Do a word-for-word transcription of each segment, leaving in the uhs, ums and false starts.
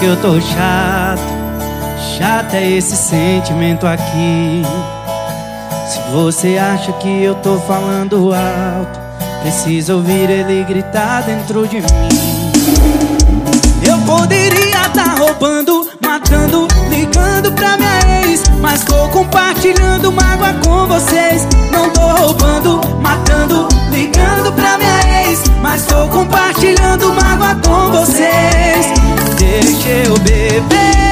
que eu tô chato. Chato é esse sentimento aqui. Se você acha que eu tô falando alto, precisa ouvir ele gritar dentro de mim. Eu poderia tá roubando, matando, ligando pra minha ex, mas tô compartilhando mágoa com vocês. Não tô roubando, matando, ligando pra minha ex, mas tô compartilhando mágoa com vocês. Deixa eu beber,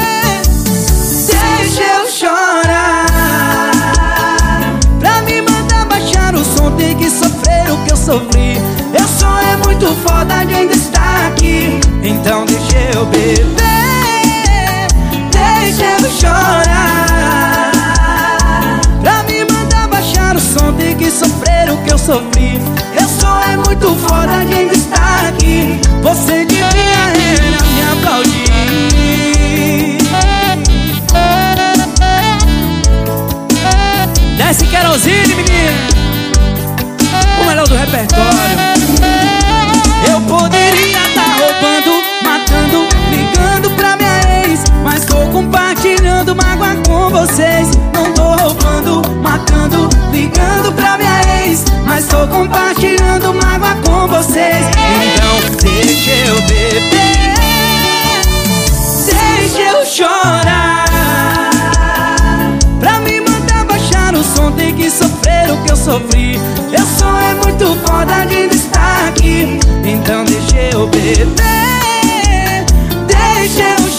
deixa eu chorar. Pra me mandar baixar o som, tem que sofrer o que eu sofri. Eu só é muito foda de ainda estar aqui. Então deixa eu beber, deixa eu chorar. Pra me mandar baixar o som, tem que sofrer o que eu sofri. Eu só é muito foda de ainda estar aqui. Você devia era me aplaudir. Desce querosene, menina, o melhor do repertório. Eu poderia tá roubando, matando, ligando pra minha ex, mas tô compartilhando mágoa com vocês. Não tô roubando, matando, ligando pra minha ex, mas tô compartilhando mágoa com vocês. Então deixa eu beber, deixa eu chorar. Pra me mandar baixar o som, tem que sofrer o que eu sofri. Eu só é muito foda de ainda estar aqui. Então deixa eu beber, deixa eu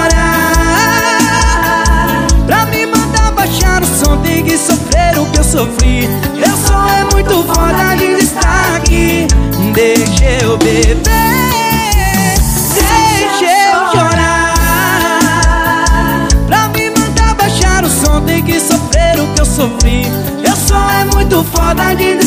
chorar. Pra me mandar baixar o som, tem que sofrer o que eu sofri. Eu só é muito foda de ainda estar aqui. Deixa eu beber, deixa eu chorar. Pra me mandar baixar o som, tem que sofrer o que eu sofri. Eu só é muito foda de